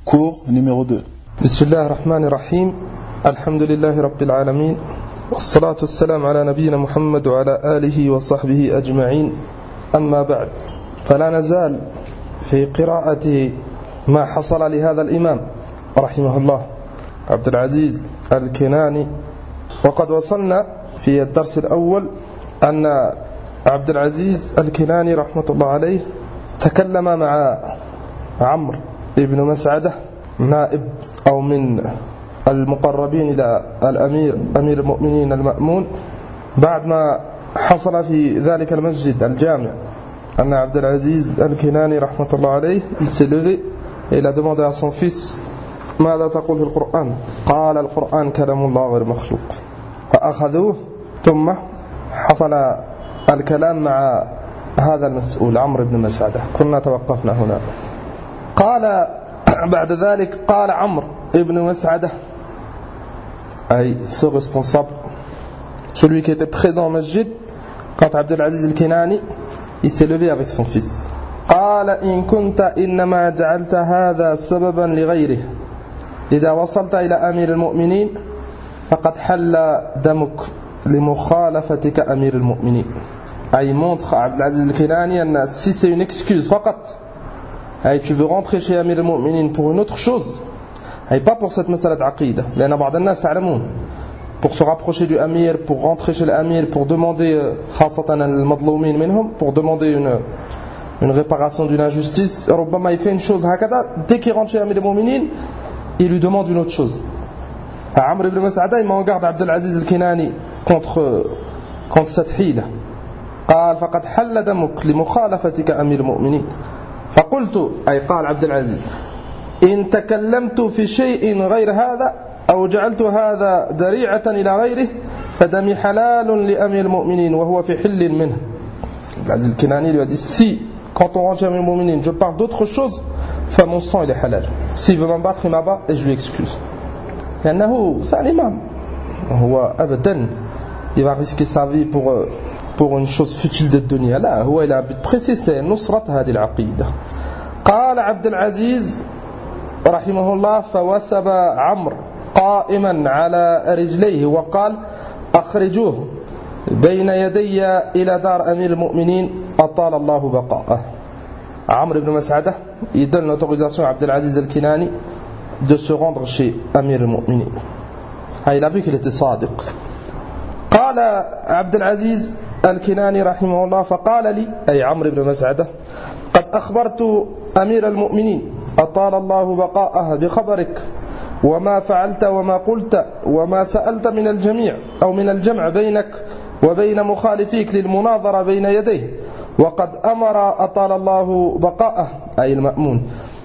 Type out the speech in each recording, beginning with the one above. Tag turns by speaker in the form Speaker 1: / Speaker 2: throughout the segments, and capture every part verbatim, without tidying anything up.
Speaker 1: Cours numéro deux.
Speaker 2: Bismillah ar-Rahman ar-Rahim. Alhamdulillahi Rabbil Alamin. Wassalatu wassalam ala nabiyyina Muhammad wa ala alihi wa sahbihi ajma'in. Amma ba'd. فلا نزال في قراءة ما حصل لهذا الإمام رحمه الله عبد العزيز الكناني. وقد وصلنا في الدرس الأول أن عبد العزيز الكناني رحمة الله عليه تكلم مع عمرو ابن مسعدة نائب أو من المقربين إلى الأمير أمير المؤمنين المأمون بعد ما حصل في ذلك المسجد الجامع أن عبد العزيز الكناني رحمة الله عليه il s'est levé et il a demandé à son fils ماذا تقول في القرآن قال القرآن كلام الله غير مخلوق فأخذوه ثم حصل الكلام مع هذا المسؤول عمرو بن مسعدة كنا توقفنا هنا قال بعد ذلك قال عمرو بن مسعدة أي ce responsable celui qui était présent au masjid quand Abdel Aziz al-Kinani il s'est levé avec son fils قال إن كنت إنما جعلت هذا سببا لغيره إذا وصلت إلى أمير المؤمنين فقد حل دمك لمخالفتك أمير المؤمنين أي montre à Abdel Aziz al-Kinani si c'est une excuse فقط أي tu veux rentrer chez أمير المؤمنين pour une autre chose أي pas pour cette مسألة عقيدة لأن بعض الناس تعلمون pour se rapprocher du Amir, pour rentrer chez l'Amir, pour demander خاصة المظلومين منهم, pour demander une, une réparation d'une injustice. ربما il fait une chose هكذا, dès qu'il rentre chez l'Amir des Mouminin, il lui demande une autre chose. Amr ibn Mas'ada, il met en garde Abdel Aziz al-Kinani contre, contre cette hila. قال فقد حل دمك لمخالفتك أمير المؤمنين. فقلت أي قال عبد العزيز إن تكلمت في شيء غير هذا أو جعلت هذا ذريعة إلى غيره فدمي حلال لأمير المؤمنين وهو في حل منه. Abdel Kinani lui a dit si quand on rentre chez Amir al-Mu'minin je parle d'autre chose fa mon sang il est halal. S'il veut m'abattre il m'abat et je lui excuse. لأنه c'est un imam. هو أبدا il va risquer sa vie pour pour une chose futile de dunya. لا هو il a un but précis c'est نصرة هذه العقيدة. قال عبد العزيز رحمه الله فوثب عمرو قائما على رجليه وقال أخرجوه بين يدي إلى دار أمير المؤمنين أطال الله بقاءه. عمرو بن مسعدة il donne l'autorisation à Abdel Aziz al-Kinani de se rendre chez Amir al-Mu'minin. Il a vu qu'il était صادق. قال عبد العزيز الكناني رحمه الله فقال لي أي عمرو بن مسعدة قد أخبرت أمير المؤمنين أطال الله بقاءه بخبرك وما فعلت وما قلت وما سألت من الجميع أو من الجمع بينك وبين مخالفيك للمناظرة بين يديه وقد أمر أطال الله بقاءه أي المأمون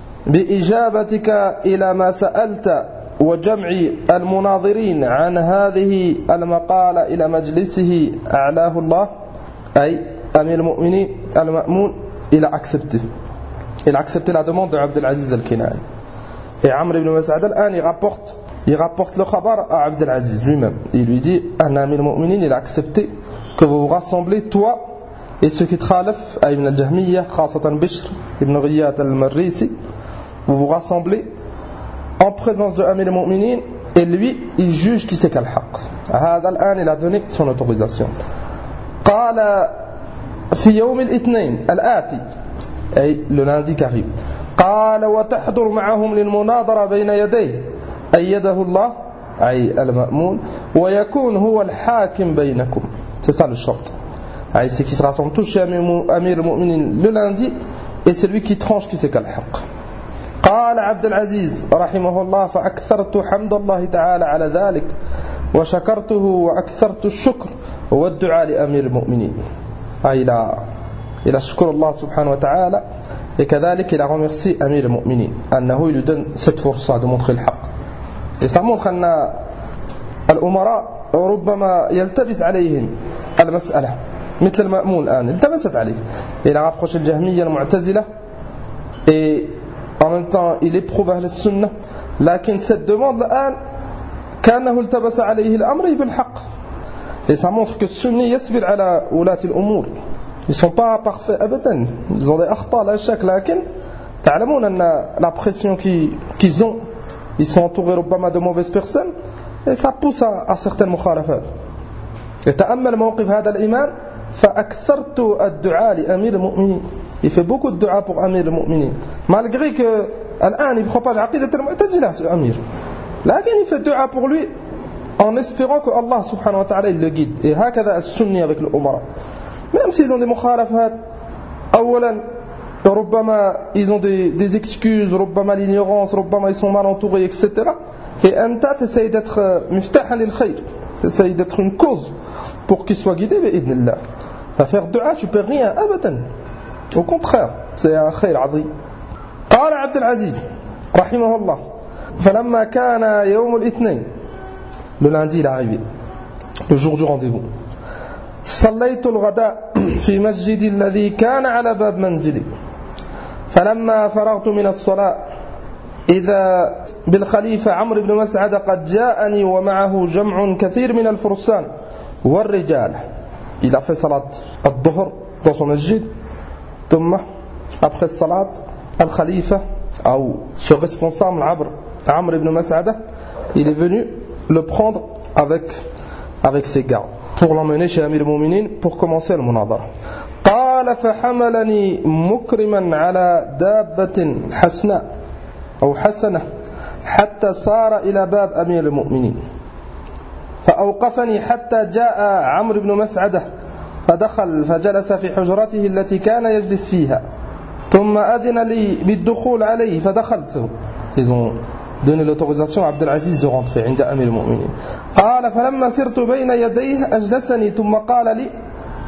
Speaker 2: بإجابتك إلى ما سألت وجمع المناظرين عن هذه المقالة إلى مجلسه أعلاه الله أي أمير المؤمنين المأمون إلى accepté il a accepté la demande de Abdel Aziz al-Kinani. Et Amr ibn Mas'ad al-An il rapporte il rapporte le khabar à Abdel Aziz lui-même. Il lui dit un Amir al-Mu'minin il a accepté que vous vous rassemblez toi et ceux qui te khalaf à Ibn al-Jahmiyya khasatan Bishr ibn Ghiyat al-Marrisi vous vous rassemblez en présence de Amir al-Mu'minin et lui il juge qui c'est quel haq. هذا الآن il a donné son autorisation. قال في يوم الاثنين الآتي أي le lundi qui arrive قال وتحضر معهم للمناظرة بين يديه أيده الله أي المأمون ويكون هو الحاكم بينكم. C'est ça le short. أي c'est qui se rassemble tous chez Amir al-Mu'minin le lundi et c'est lui qui tranche qui c'est quel haq. قال عبد العزيز رحمه الله فأكثرت حمد الله تعالى على ذلك وشكرته وأكثرت الشكر والدعاء لأمير المؤمنين. أي لا il a shukr Allah subhanahu wa ta'ala et كذلك il a remercié Amir al-Mu'minin أنه il lui donne cette force de montrer le haq. Et ça montre أن الأمراء ربما يلتبس عليهم المسألة مثل المأمون الآن التبست عليه. Il a rapproché le Jahmiyya المعتزلة et en même temps il éprouve أهل السنة لكن cette demande الآن كأنه التبس عليه الأمر بالحق. Et ça montre que السني يصبر على ولاة الأمور. Ils ne sont pas parfaits abadan. Ils ont des akhta la chak lakin تعلمون أن la pression qu'ils ont, ils sont entourés ربما de mauvaises personnes et ça pousse à, à certaines مخالفات. يتأمل موقف هذا الإمام فأكثرت الدعاء لأمير المؤمنين. Il fait beaucoup de dua pour Amir al-Mu'minin malgré que الآن il propage عقيدة المعتزلة sur Amir. لكن il fait dua pour lui en espérant que Allah subhanahu wa ta'ala il le guide. Et هكذا السني avec le umara. Même s'ils ont des مخالفات أولا ربما ils ont des, des excuses, ربما l'ignorance, ربما ils sont mal entourés, et cetera. Et أنت t'essayes d'être مفتاحا للخير, t'essayes d'être une cause pour qu'ils soient guidés بإذن الله. À faire dua tu perds rien أبدا. Au contraire, c'est un خير عظيم. قال عبد العزيز رحمه الله فلما كان يوم الاثنين, le lundi il est arrivé, le jour du rendez-vous. صليت الغداء في مسجد الذي كان على باب منزلي فلما فرغت من الصلاة إذا بالخليفة عمرو بن مسعد قد جاءني ومعه جمع كثير من الفرسان والرجال. Il a fait salat al-dhuhr dans son masjid. ثم après salat al-khalifa ou ce responsable Amr ibn Mas'ada, il est venu le prendre avec avec ses gars pour l'emmener chez Amir al-Mu'minin pour commencer le munadara. قال فحملني مكرما على دابة حسناء أو حسنة حتى صار إلى باب أمير المؤمنين فأوقفني حتى جاء عمرو بن مسعدة فدخل فجلس في حجرته التي كان يجلس فيها ثم أذن لي بالدخول عليه فدخلت. Ils ont donné l'autorisation à Abdelaziz de rentrer عند أمير المؤمنين. قال فلما سرت بين يديه أجلسني ثم قال لي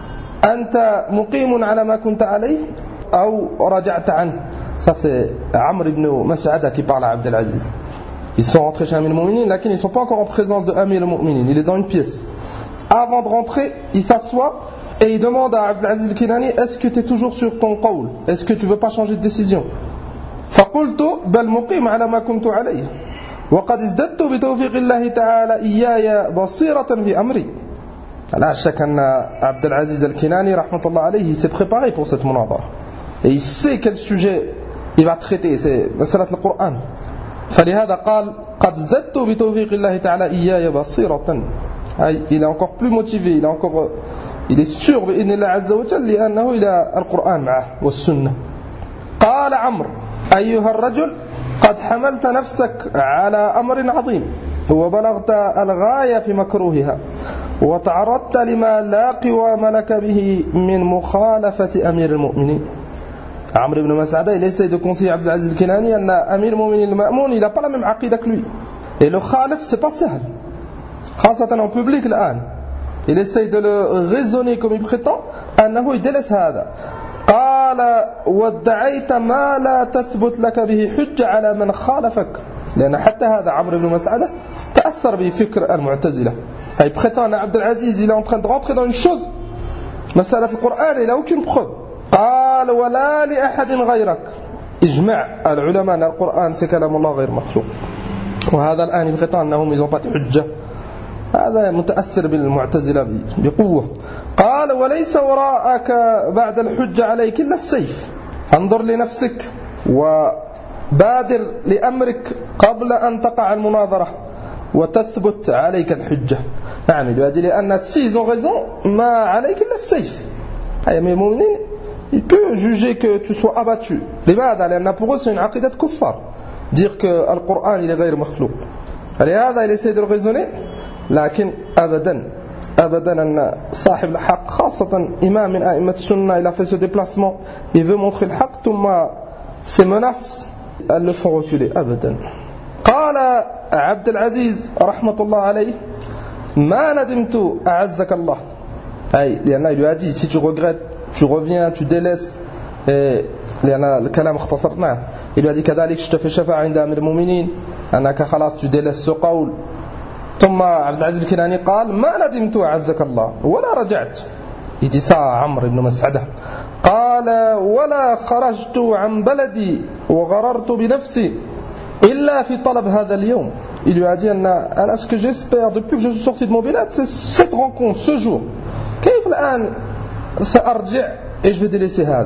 Speaker 2: أنت مقيم على ما كنت عليه أو رجعت عنه. Ça c'est Amr ibn Mas'ada qui parle à Abdelaziz. Ils sont rentrés chez Amir al-Mu'minin, mais ils ne sont pas encore en présence de Amir al-Mu'minin. Il est dans une pièce. Avant de rentrer, il s'assoit et il demande à Abdelaziz al-Kinani, est-ce que tu es toujours sur ton qawl? Est-ce que tu ne veux pas changer de décision? فقلت بل مقيم على ما كنت عليه وقد ازددت بتوفيق الله تعالى إياي بصيرة في أمري. لا شك أن Abdelaziz al-Kinani rahmatullah alayhi s'est préparé pour cette munadara et il sait quel sujet il va traiter, c'est مسألة القرآن. فلهذا قال قد ازددت بتوفيق الله تعالى إياي بصيرة. Il est encore plus motivé, il est encore il est sûr بإذن الله عز وجل لأنه إلى القرآن معه والسنة. قال عمرو أيها الرجل قد حملت نفسك على أمر عظيم وبلغت الغاية في مكروهها وتعرضت لما لا قوام لك به من مخالفة أمير المؤمنين. Amr ibn Mas'ada, il essaie de conseiller Abdelaziz al-Kinani أن أمير المؤمنين المأمون il n'a pas la même عقيدة que lui. Et le khalif c'est pas سهل خاصة en public الآن. Il essaie de le raisonner comme il prétend أنه يدلس هذا. قال وادعيت ما لا تثبت لك به حجة على من خالفك. لأن حتى هذا عمرو بن مسعدة تأثر بفكر المعتزلة. Il prétend أن Abdelaziz il est en train de rentrer dans une chose مسألة القرآن il n'a aucune preuve. قال ولا لأحد غيرك. إجماع العلماء أن القرآن c'est كلام الله غير مخلوق. وهذا الآن il prétend أنهم ils n'ont pas de حجة. هذا متأثر بالمعتزلة بقوة. قال وليس وراءك بعد الحجة عليك إلا السيف فانظر لنفسك وبادر لأمرك قبل أن تقع المناظرة وتثبت عليك الحجة. نعم il لأن s'ils ont raison ما عليك إلا السيف. أي المؤمنين il peut juger que tu sois abattu. لماذا؟ لأن pour eux c'est une عقيدة كفار dire que le Coran il est غير مخلوق. لهذا il essaie de le raisonner لكن أبدا أبدا أن صاحب الحق خاصة إمام من أئمة السنة il a fait ce déplacement il veut montrer le حق ثم ces menaces elles le font reculer أبدا. قال عبد العزيز رحمة الله عليه ما ندمت أعزك الله. أي لأن il lui a dit si tu regrettes tu reviens tu délaisses لأن الكلام اختصرناه. il lui a dit كذلك je te fais شفاعة عند أمير المؤمنين أنك خلاص tu délaisses ce قول. ثم عبد العزيز الكناني قال ما ندمت أعزك الله ولا رجعت. il dit ça à عمرو بن مسعدة. قال ولا خرجت عن بلدي وغررت بنفسي إلا في طلب هذا اليوم. il lui a dit أنا ce que j'espère depuis que je suis sorti de mon village c'est cette rencontre ce jour. كيف الآن سأرجع et je vais délaisser هذا.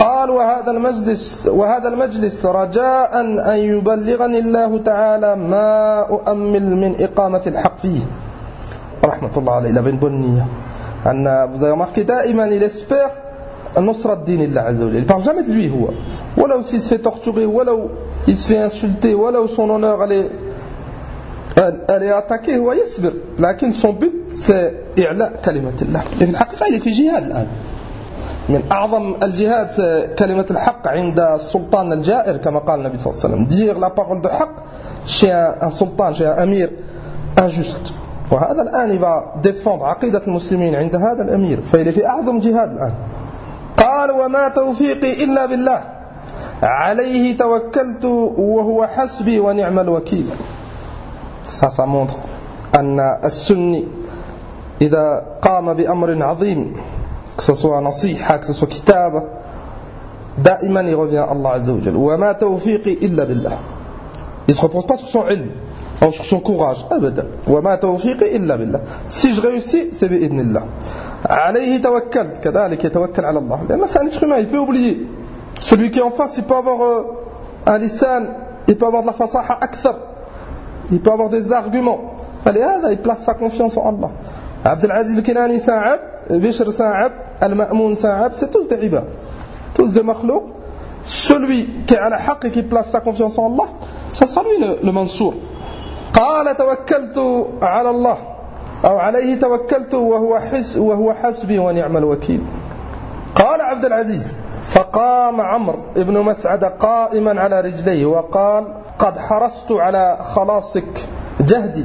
Speaker 2: قال وهذا المجلس وهذا المجلس رجاء أن يبلغني الله تعالى ما أؤمل من إقامة الحق فيه. رحمة الله عليه. Il avait une bonne niya. Vous avez remarqué, دائما il espère نصرة دين الله عز وجل. Il ne parle jamais de lui, هو. Voilà s'il se fait torturer, voilà il se fait insulter, voilà son honneur elle est, elle, elle est attaquée, هو يصبر. لكن son but c'est إعلاء كلمة الله. في الحقيقة il est في جهاد الآن. من أعظم الجهاد كلمة الحق عند السلطان الجائر كما قال النبي صلى الله عليه وسلم. Dire la parole de حق chez un, un sultan, chez un amir injuste. وهذا الآن il va défendre عقيدة المسلمين عند هذا الأمير. فإلى في أعظم جهاد الآن. قال وما توفيقي إلا بالله عليه توكلت وهو حسبي ونعم الوكيل. Ça, ça montre أن السني إذا قام بأمر عظيم que ce soit نصيحة que ce soit كتابة دائما il revient à Allah عز وجل. وما توفيقي إلا بالله. Il ne se repose pas sur son ilm ou sur son courage. أبدا. وما توفيقي إلا بالله. Si je réussis c'est بإذن الله. عليه توكلت كذلك يتوكل على الله. لأن c'est un être humain, il peut oublier. Celui qui est en face, il peut avoir euh, un lisan, il peut avoir de la fasaha akthar, il peut avoir des arguments. فلهذا il place sa confiance en Allah. عبد العزيز الكناني c'est un abd, Bishr c'est un abd, Al-Ma'moun c'est un abd, c'est tous des ibad, tous des makhlouq. Celui qui est à la haqq et qui place sa confiance en Allah, ça sera lui le, le Mansour. قال توكلت على الله أو عليه توكلت وهو حس وهو حسبي ونعم الوكيل. قال عبد العزيز فقام عمرو بن مسعد قائما على رجليه وقال قد حرصت على خلاصك جهدي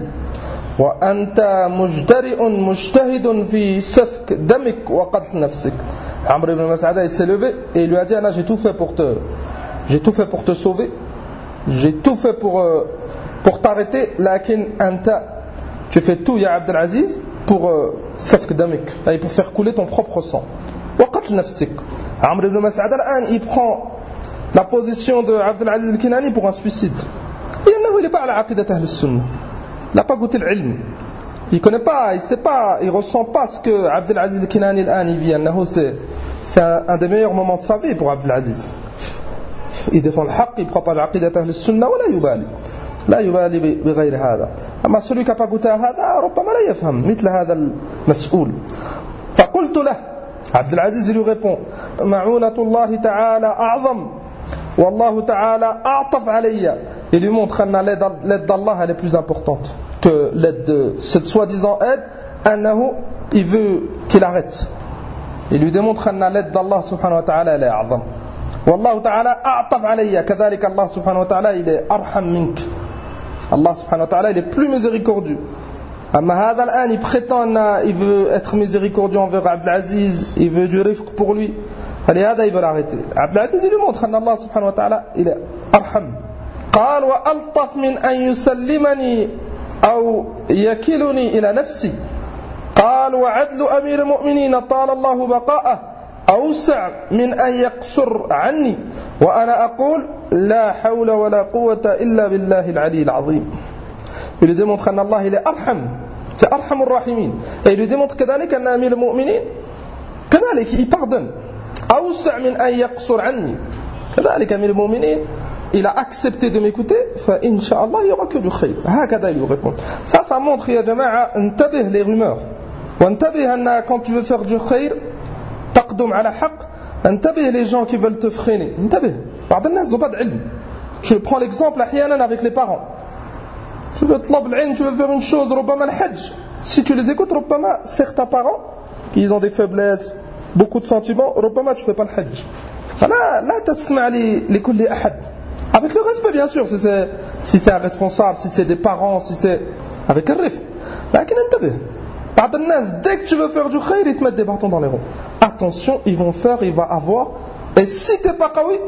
Speaker 2: وأنت مجترئ مجتهد في سفك دمك وقتل نفسك. عمرو بن مسعد il s'est levé et il lui a dit Anna, j'ai tout fait pour te j'ai tout fait pour te sauver, j'ai tout fait pour pour t'arrêter, lakin anta tu fais tout ya Abd al-Aziz pour safk damik, et pour faire couler ton propre sang. وقتل نفسك. Amr ibn Mas'ad al-an il prend la position de Abd al-Aziz al-Kinani pour un suicide. Il n'est pas à la aqidat ahl al-sunnah. Il n'a pas goûté l'ilm. Il connaît pas, il sait pas, il ressent pas ce que Abd al-Aziz al-Kinani al-an il vit. C'est, c'est un, un des meilleurs moments de sa vie pour Abd al-Aziz. Il défend le haqq, il propage l'aqidat ahl al-sunnah ولا يبالي. لا يبالي بغير هذا. أما celui qui n'a pas goûté à هذا ربما لا يفهم مثل هذا المسؤول. فقلت له عبد العزيز lui répond معونة الله تعالى أعظم والله تعالى أعطف علي. Il lui montre que l'aide d'Allah elle est plus importante que l'aide de cette soi-disant aide. أنه il veut qu'il arrête. Il lui démontre que l'aide d'Allah subhanahu wa ta'ala elle est أعظم. والله تعالى أعطف علي كذلك الله سبحانه وتعالى il est أرحم منك. Allah subhanahu wa ta'ala il est plus miséricordieux. أما هذا الآن il prétend il veut être miséricordieux envers Abd al-Aziz, il veut du rifq pour lui. فلهذا il veut l'arrêter. Abd al-Aziz il lui montre أن Allah subhanahu wa ta'ala il est أرحم. قال وألطف من أن يسلمني أو يكلني إلى نفسي. قال وعدل أمير المؤمنين طال الله بقاءه أوسع من أن يقصر عني وأنا أقول لا حول ولا قوة إلا بالله العلي العظيم. Il lui démontre qu'Allah il est arham, c'est arham ar-rahimin. Et il lui démontre كذلك أن أمير المؤمنين كذلك il pardonne. أوسع من أن يقصر عني. كذلك أمير المؤمنين il a accepté de m'écouter. فإن شاء الله il y aura que du khayr. هكذا il lui répond. Ça ça montre يا جماعة انتبه les rumeurs. وانتبه أن quand tu veux faire du khayr تقدم على حق انتبه les gens qui veulent te freiner. انتبه. بعض الناس n'ont pas d'ilm. Je prends l'exemple أحيانا avec les parents. Tu veux te l'ilm, tu veux faire une chose, ربما الحج. Si tu les écoutes, ربما certains parents, ils ont des faiblesses, beaucoup de sentiments, ربما tu fais pas le hajj. فلا لا تسمع لكل أحد. Avec le respect bien sûr, si c'est, si c'est un responsable, si c'est des parents, si c'est avec un rif. لكن انتبه. بعض الناس dès que tu veux faire du khayr, ils te mettent des bâtons dans les roues. Attention, ils vont faire, il va avoir. Et si t'es pas qawi,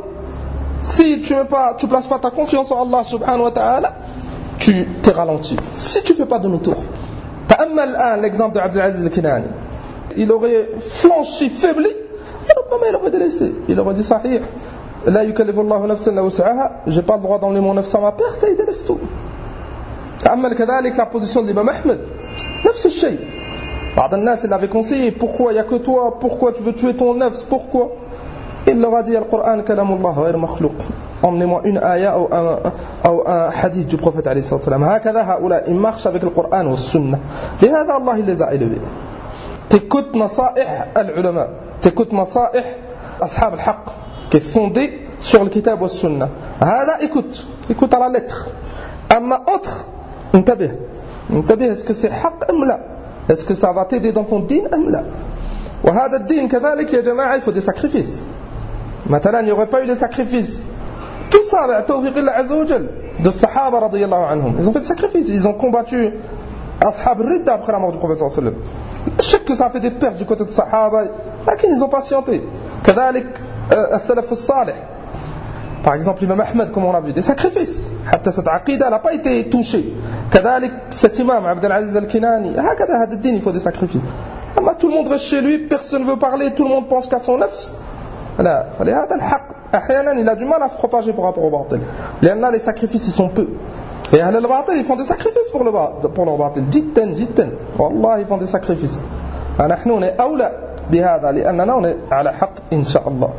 Speaker 2: si tu ne pas, tu places pas ta confiance en Allah subhanahu wa ta'ala, tu t'es ralenti. Si tu fais pas demi-tour. Ta'ammal الآن l'exemple de Abd al-Aziz al-Kinani. Il aurait flanchi, faibli, il aurait délaissé. Il aurait dit sahih. لا يكلف الله نفسا إلا وسعها. J'ai pas le droit d'emmener mon nafs à ma perte et il délaisse tout. تعمل كذلك la position de l'imam Ahmed. نفس الشيء. بعض الناس il avait conseillé pourquoi il y a que toi, pourquoi tu veux tuer ton nafs, pourquoi. il leur a dit Al-Qur'an kalamullah ghayr makhlouq. Emmenez-moi une ayah ou un, ou un hadith du prophète alayhi salam. Hakada haoula, ils marchent avec le Qur'an ou le sunnah. Lihada Allah il les a élevés. T'écoutes nasaih al-ulama, t'écoutes nasaih ashab al-haq, qui est fondé sur le kitab ou le sunnah. Hada écoute, écoute à la lettre. Amma autre, intabih. Intabih, est-ce que c'est haq ou la? Est-ce que ça va t'aider dans ton din ou la? وهذا الدين كذلك يا جماعة il faut des sacrifices. Maintenant il n'y aurait pas eu de sacrifices. Tout ça avec tawfiq Allah Azza wa Jal de Sahaba radiyallahu anhum. Ils ont fait des sacrifices, ils ont combattu ashab ridda après la mort du prophète sallallahu alayhi wa sallam. Je sais que ça a fait des pertes du côté de Sahaba, mais ils ont patienté. كذلك السلف الصالح. Par exemple l'imam Ahmed, comme on a vu, des sacrifices. حتى cette aqida n'a pas été touchée. كذلك cet imam Abdel Aziz Al-Kinani. هكذا هذا الدين il faut des sacrifices. Mais tout le monde reste chez lui, personne ne veut parler, tout le monde pense qu'à son nafs. Là, فلهذا الحق أحيانا il a du mal à se propager par rapport au batil. لأن les sacrifices ils sont peu. Et أهل الباطل ils font des sacrifices pour le pour leur batil. جدا جدا. والله ils font des sacrifices. فنحن أولى بهذا لأننا على حق إن شاء الله.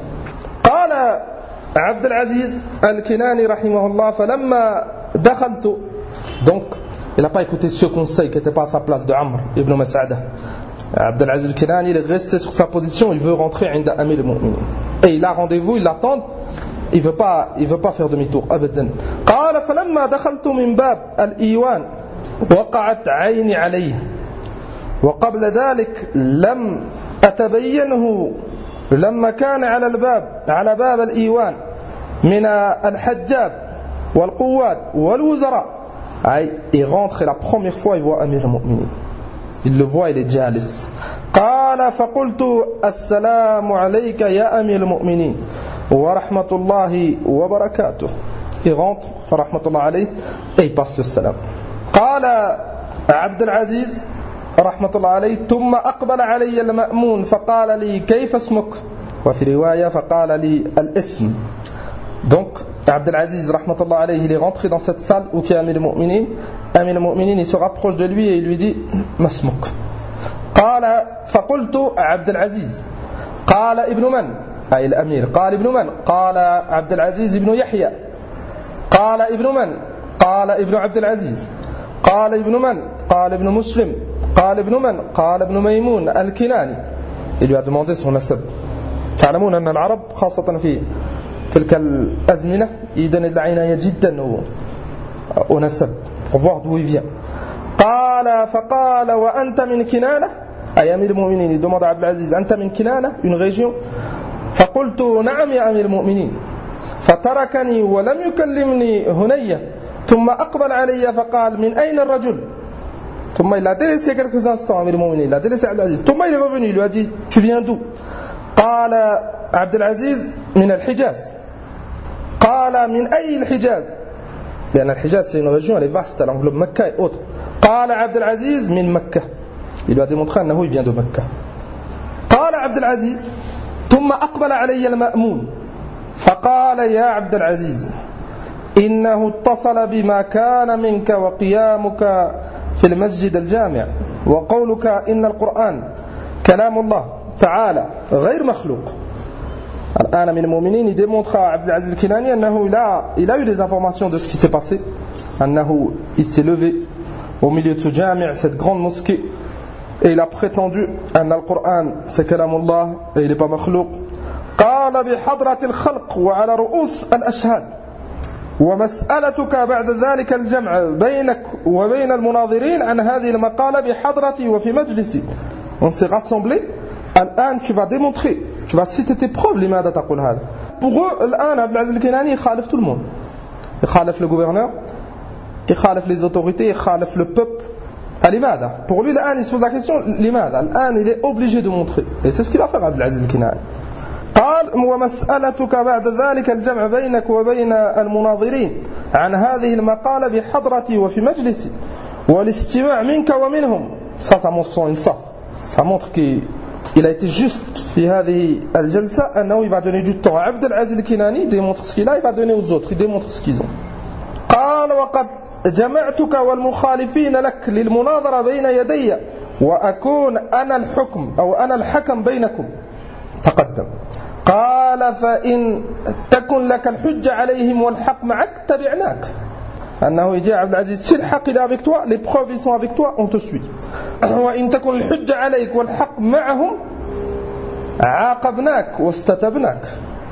Speaker 2: قال عبد العزيز الكناني رحمه الله فلما دخلت donc il n'a pas écouté ce conseil qui n'était pas à sa place de Amr ibn Mas'ada. Abdel Aziz al-Kinani il est resté sur sa position, il veut rentrer عند Amir al-Mu'minin. Et il a rendez-vous, il l'attend, il veut pas, il veut pas faire demi-tour أبدا. قال فلما دخلت من باب الإيوان وقعت عيني عليه وقبل ذلك لم أتبينه لما كان على الباب على باب الإيوان من الحجاب والقوات والوزراء. Il rentre et la première fois il voit Amir al-Mu'minin. Il le voit, il est jalis. قال فقلت السلام عليك يا أمير المؤمنين ورحمة الله وبركاته. Il rentre, فرحمة الله عليه, et il passe le salam. قال عبد العزيز رحمة الله عليه ثم أقبل علي المأمون فقال لي كيف اسمك؟ وفي رواية فقال لي الاسم. Donc Abdel Aziz rahmatullah alayhi il est rentré dans cette salle où il y a Amir al-Mu'minin. Amir al-Mu'minin il se rapproche de lui et il lui dit masmuk. قال فقلت عبد العزيز قال ابن من؟ أي الأمير. قال ابن من؟ قال عبد العزيز ابن يحيى. قال ابن من؟ قال ابن عبد العزيز. قال ابن من؟ قال ابن مسلم. قال ابن من؟ قال ابن ميمون الكناني. Il lui a demandé son nasab. تعلمون أن العرب خاصة في تلك الأزمنة يدن العناية جدا ونسب pour voir d'où il vient. قال فقال وأنت من كنانة أي أمير المؤمنين. Il demande à Abdel Aziz أنت من كنانة une région. فقلت نعم يا أمير المؤمنين. فتركني ولم يكلمني هنية ثم أقبل علي فقال من أين الرجل. ثم il a délaissé quelques instants أمير المؤمنين, il a délaissé Abdel Aziz. ثم il est revenu, il lui a dit tu viens d'où. قال عبد العزيز من الحجاز. قال من أي الحجاز لأن الحجاز c'est une région elle est vaste, elle englobe Mecca et autres. قال عبد العزيز من مكة. Il lui a démontré أنه il vient de Mecca. قال عبد العزيز ثم أقبل علي المأمون فقال يا عبد العزيز إنه اتصل بما كان منك وقيامك في المسجد الجامع وقولك إن القرآن كلام الله تعالى غير مخلوق. الآن من المؤمنين il démontre à Abdel Aziz al-Kinani أنه il a, il a eu des informations de ce qui s'est passé, أنه il s'est levé au milieu de ce jami', cette grande mosquée, et il a prétendu أن القرآن c'est كلام الله et il n'est pas مخلوق. قال بحضرة الخلق وعلى رؤوس الأشهاد ومسألتك بعد ذلك الجمع بينك وبين المناظرين عن هذه المقالة بحضرتي وفي مجلسي. On s'est rassemblés. الآن tu vas démontrer, tu vas citer tes preuves لماذا تقول هذا. Pour eux الآن عبد العزيز الكناني يخالف tout le monde. يخالف le gouverneur, يخالف les autorités, يخالف le peuple. لماذا. Pour lui الآن il se pose la question لماذا. الآن il est obligé de montrer, et c'est ce qu'il va faire عبد العزيز الكناني. قال ومسألتك بعد ذلك الجمع بينك وبين المناظرين عن هذه المقالة بحضرتي وفي مجلسي والاستماع منك ومنهم. Ça, ça montre son insaf. Ça montre qu'il il a été juste في هذه الجلسة أنه il va donner du temps à Abdel Aziz al-Kinani, il démontre ce qu'il a, il va donner aux autres, il démontre ce qu'ils ont. قال وقد جمعتك والمخالفين لك للمناظرة بين يدي وأكون أنا الحكم أو أنا الحكم بينكم. تقدم قال فإن تكن لك الحجة عليهم والحق معك تبعناك. أنه يجي عبد العزيز سي الحق il est avec toi, les preuves ils sont avec toi, on te suit. وإن تكن الحجة عليك والحق معهم عاقبناك واستتبناك.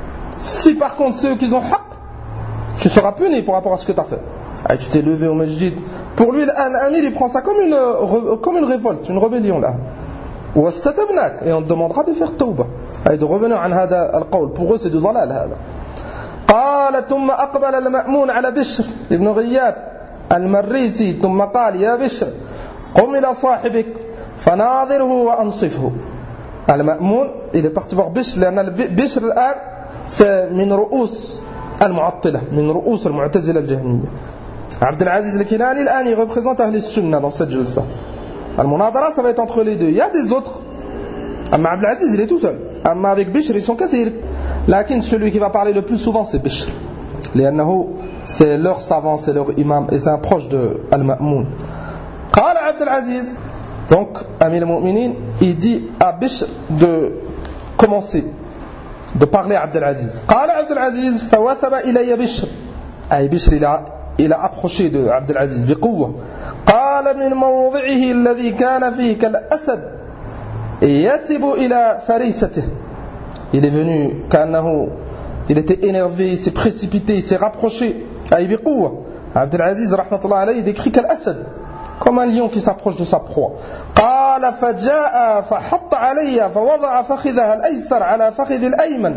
Speaker 2: Si par contre ceux qui ont haq, tu seras puni par rapport à ce que tu as fait. Ah, tu t'es levé au masjid. Pour lui, l'amir il prend ça comme une, comme une révolte, une rébellion là. واستتبناك, et on te demandera de faire tawbah, et de revenir عن هذا القول. Pour eux c'est du ضلال هذا. قال ثم أقبل المأمون على بشر ابن غياث المريسي ثم قال يا بشر قم إلى صاحبك فناظره وأنصفه. المأمون il est parti voir بشر لأن بشر الآن c'est من رؤوس المعطلة, من رؤوس المعتزلة الجهمية. عبد العزيز الكناني الآن il représente أهل السنة dans cette جلسة. المناظرة ça va être entre les deux. Il y a des autres. Amma Abdel Aziz il est tout seul. Amma avec Bishr ils sont kathir. Lakin celui qui va parler le plus souvent c'est Bishr. لأنه c'est leur savant, c'est leur imam et c'est un proche de Al-Ma'moun. قال عبد العزيز, donc Amir al-Mu'minin il dit à Bishr de commencer de parler à Abdel Aziz. قال عبد العزيز فوثب إلي بشر. أي بشر il a, il a approché de Abdel Aziz بقوة. قال من موضعه الذي كان فيه كالأسد يثب إلى فريسته. Il est venu كأنه il était énervé, il s'est précipité, il s'est rapproché أي بقوة. Abdel Aziz رحمة الله عليه décrit كالأسد, comme un lion qui s'approche de sa proie. قال فجاء فحط علي فوضع فخذها الأيسر على فخذ الأيمن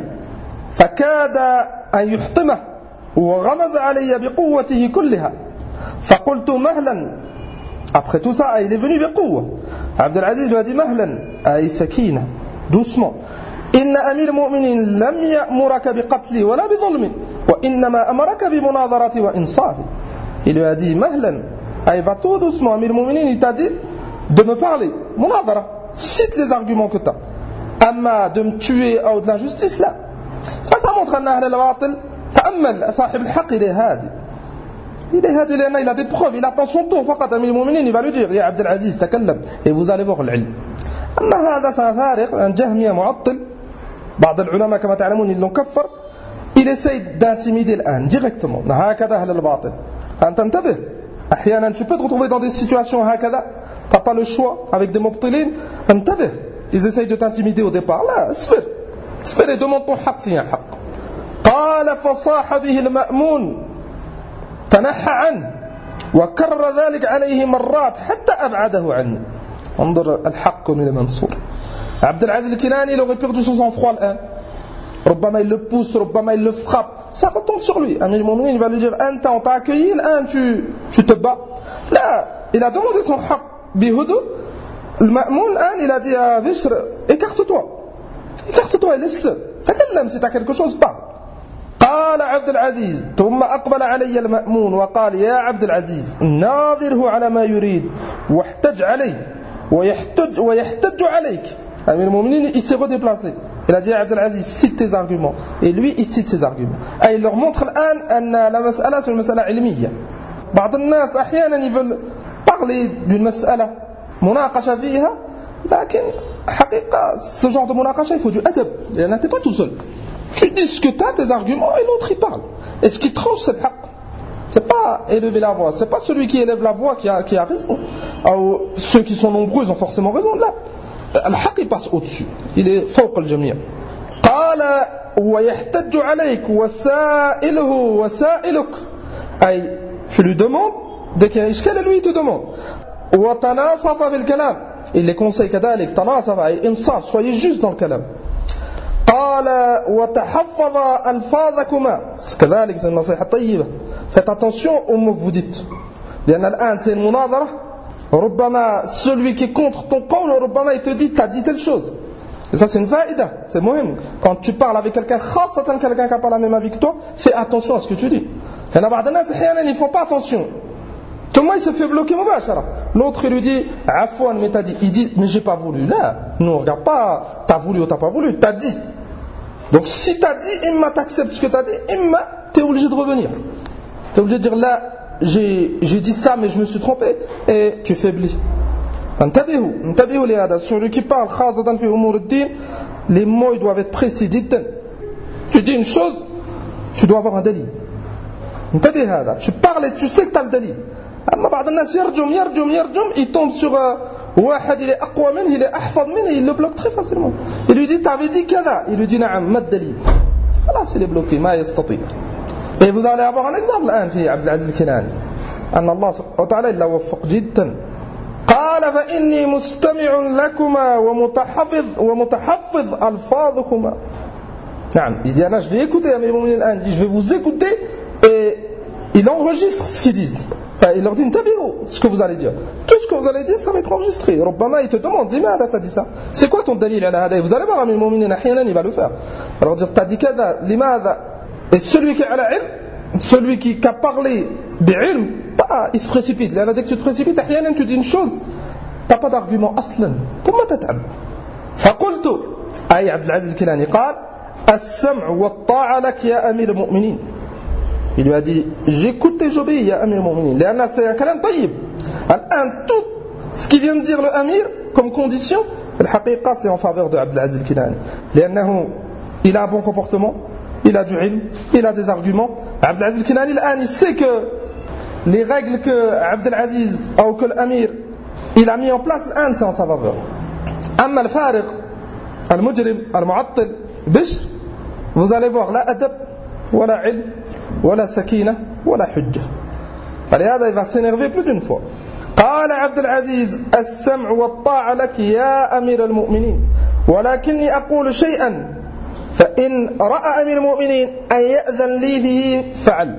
Speaker 2: فكاد أن يحطمه وغمز علي بقوته كلها فقلت مهلا. Après tout ça, il est venu بقوة. Abdel Aziz lui a dit مهلا أي سكينة, doucement. إن أمير المؤمنين لم يأمرك بقتلي ولا بظلم وإنما أمرك بمناظرتي وإنصافي. Il lui a dit مهلا أي va tout doucement. Amir al-Mu'minin il t'a dit de me parler, مناظرة, cite les arguments que tu as. أما de me tuer ou de l'injustice là, ça ça montre أن أهل الباطل تأمل صاحب الحق il est هادي. Il est هادي لأنه il a des preuves, il attend son tour. فقط Amir al-Mu'minin il va lui dire يا عبد العزيز تكلم et vous allez voir العلم. أما هذا سفارق أن جهمية معطل, بعض العلماء كما تعلمون ils l'ont كفر. Il essaye d'intimider الآن directement. هكذا أهل الباطل. أنت انتبه, أحيانا tu peux te retrouver dans des situations هكذا, tu n'as pas le choix avec des mubtilin. انتبه, ils essayent de t'intimider au départ. لا اصبر اصبر et demande ton حق s'il y a un حق. قال فصاح به المأمون تنحى عنه وكرر ذلك عليه مرات حتى أبعده عنه. انظر الحق من المنصور. عبد العزيز الكناني il aurait perdu son sang-froid الآن. ربما il le pousse, ربما il le frappe, ça retombe sur lui. Amir al-Mu'minin il va lui dire un temps on t'a accueilli, un tu, tu te bats. Là il a demandé son haq bihudu. Le Ma'moun il a dit à Bishr écarte-toi, écarte-toi et laisse-le, تكلم si t'as quelque chose, parle. قال عبد العزيز ثم أقبل علي المأمون وقال يا عبد العزيز ناظره على ما يريد واحتج عليه ويحتج, ويحتج عليك. Amir al-Mu'minin il s'est redéplacé. Il a dit à Abdel Aziz cite tes arguments, et lui il cite ses arguments. Et il leur montre الآن أن la مسألة c'est une مسألة علمية. بعض الناس أحيانا ils veulent parler d'une مسألة مناقشة فيها, لكن حقيقة ce genre de مناقشة il faut du adab. لأن t'es pas tout seul. Tu dis ce que tu as, tes arguments, et l'autre il parle. Et ce qui tranche c'est le haq. C'est pas élever la voix, c'est pas celui qui élève la voix qui a, qui a raison. Ou ceux qui sont nombreux ils ont forcément raison. Là الحق il passe au-dessus, il est فوق الجميع. قال ويحتج عليك وسائله وسائلك, أي je lui demande dès qu'il y a un إشكال lui il te demande. وتناصف بالكلام, il les conseille كذلك تناصف أي إنصاف, soyez juste dans le كلام. قال وتحفظ ألفاظكما, كذلك c'est une نصيحة طيبة. Faites attention aux mots que vous dites, لأن الآن c'est une مناظرة. ربما celui qui est contre ton qawl, ربما il te dit t'as dit telle chose, et ça c'est une faïda, c'est muhim. Quand tu parles avec quelqu'un, خاصة quelqu'un qui n'a pas la même avis que toi, fais attention à ce que tu dis. Il y en a بعض الناس أحيانا ils ne font pas attention, tout le monde il se fait bloquer مباشرة. L'autre il lui dit عفوا mais t'as dit, il dit mais j'ai pas voulu. Là non, regarde pas t'as voulu ou t'as pas voulu, t'as dit. Donc si t'as dit, imma t'acceptes ce que t'as dit, imma t'es obligé de revenir, t'es obligé de dire là J'ai, j'ai dit ça mais je me suis trompé, et tu faiblis. انتبهوا انتبهوا لهذا. Celui qui parle خاصة في أمور الدين, les mots ils doivent être précis. جدا Tu dis une chose, tu dois avoir un dalil. انتبه هذا. Tu parles et tu sais que tu as le dalil. أما بعض الناس يرجم يرجم يرجم, il tombe sur واحد il est أقوى منه, il est أحفظ منه, il le bloque très facilement. Il lui dit t'avais dit كذا, il lui dit نعم ما الدليل. خلاص il est bloqué, ما يستطيع. Et vous allez avoir un exemple الآن في عبد العزيز الكناني أن الله سبحانه وتعالى إلا وفق جدا. قال فإني مستمع لكما ومتحفظ ومتحفظ ألفاظكما. نعم, il dit أنا je vais écouter Amir al-Mu'minin الآن, il dit je vais vous écouter et il enregistre ce qu'ils disent. Enfin, il leur dit انتبهوا ce que vous allez dire. Tout ce que vous allez dire ça va être enregistré. ربما il te demande لماذا t'as dit ça. C'est quoi ton dalil على هذا. Vous allez voir Amir al-Mu'minin أحيانا il va le faire. Alors dire t'as dit كذا لماذا. Et celui qui est على علم, celui qui a parlé بعلم, pas il se précipite. Là dès que tu te précipites أحيانا tu dis une chose, t'as pas d'argument أصلا. ثم تتعب. فقلت أي عبد العزيز الكناني قال السمع والطاعة لك يا أمير المؤمنين. Il lui a dit j'écoute et j'obéis ya Amir al-Mu'minin. لأن c'est un kalam tayyib. الآن tout ce qui vient de dire le Amir comme condition, الحقيقة c'est en faveur de Abd al-Aziz al-Kinani. لأنه il a un bon comportement, il a du ilm, il a des arguments. Abd al-Aziz al-Kinani الآن il sait que les règles que Abd al-Aziz ou que l'Amir il a mis en place الآن c'est en sa faveur. أما الفارق المجرم المعطل بشر, vous allez voir la adab ولا علم ولا سكينة ولا حجة. فلهذا il va s'énerver plus d'une fois. قال عبد العزيز السمع والطاعة لك يا أمير المؤمنين ولكني أقول شيئا فإن رأى أمير المؤمنين أن يأذن لي فيه فعل.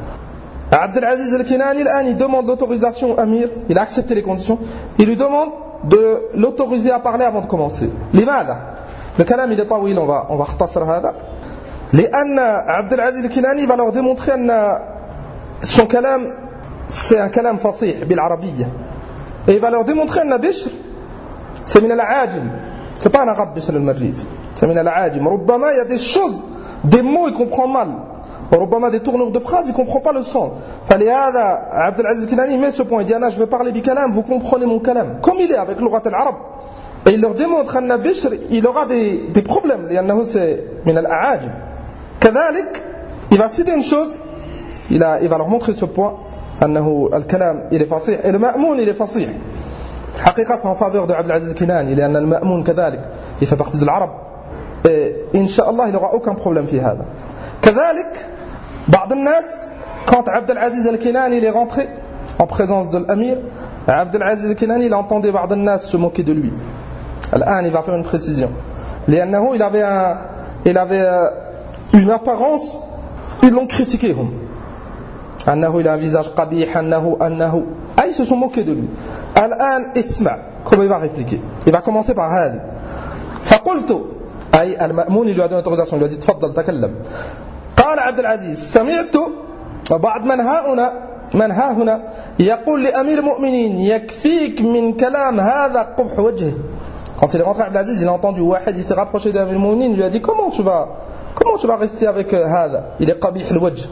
Speaker 2: عبد العزيز الكناني الآن il demande l'autorisation au Amir, il a accepté les conditions, il lui demande de l'autoriser à parler avant de commencer. لماذا؟ le kalam il est طويل, on va on va اختصر هذا. لأن عبد العزيز الكناني va leur démontrer أن son kalam c'est un kalam fasih بالعربية. Et il va leur démontrer أن بشر c'est من العاجم, c'est pas un arabe بشر المريسي, c'est من العاجم. ربما il y a des choses, des mots il comprend mal, ربما des tournures de phrases il comprend pas le son. فلهذا عبد العزيز الكناني met ce point, il dit أنا je vais parler بكلام, vous comprenez mon kalam comme il est avec لغة العرب. Et il leur démontre أن بشر il aura des, des problèmes لأنه c'est من الأعاجم. كذلك il va citer une chose, il, a, il va leur montrer ce point أنه الكلام il est فصيح et le مأمون il est فصيح. الحقيقة c'est en faveur de عبد العزيز الكناني لأن المأمون كذلك il fait partie de l'arabe et إن شاء الله il n'aura aucun problème في هذا. كذلك بعض الناس quand عبد العزيز الكناني il est rentré en présence de l'Amir, عبد العزيز الكناني il entendait بعض الناس se moquer de lui. الآن il va faire une précision لأنه il avait un, il avait une apparence, ils l'ont critiqué hum. أنه il a un visage قبيح أنه أنه ah, ils se sont moqués de lui. الآن اسمع comment il va répliquer. Il va commencer par هذه فقلت أي المأمون il lui a donné autorisation, il lui a dit تفضل تكلم. قال عبد العزيز سمعت بعض من هنا من ها هنا يقول لأمير المؤمنين يكفيك من كلام هذا قبح وجهه. Quand il est rentré à Abdelaziz, il a entendu Wahid, il s'est rapproché d'Amir al-Mu'minin, il lui a dit comment tu vas comment tu vas rester avec هذا, il est قبيح الوجه.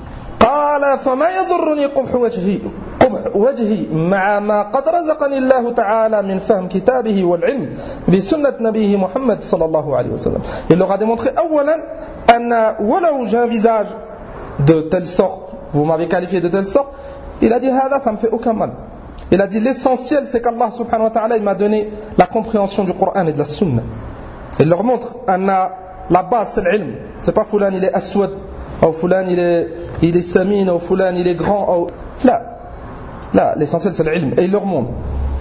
Speaker 2: قال فما يضرني قبح وجهي قبح وجهي مع ما قد رزقني الله تعالى من فهم كتابه والعلم بسنة نبيه محمد صلى الله عليه وسلم. Il leur a démontré أولا أن ولو j'ai un visage de telle sorte, vous m'avez qualifié de telle sorte, il a dit هذا ça me fait aucun mal. Il a dit l'essentiel c'est qu'Allah subhanahu wa ta'ala il m'a donné la compréhension du Coran et de la Sunna. Il leur montre أن la base c'est l'ilm, c'est pas fulan il est aswad ou fulan il est il est samin ou fulan il est grand ou لا لا l'essentiel c'est l'ilm. Et il leur montre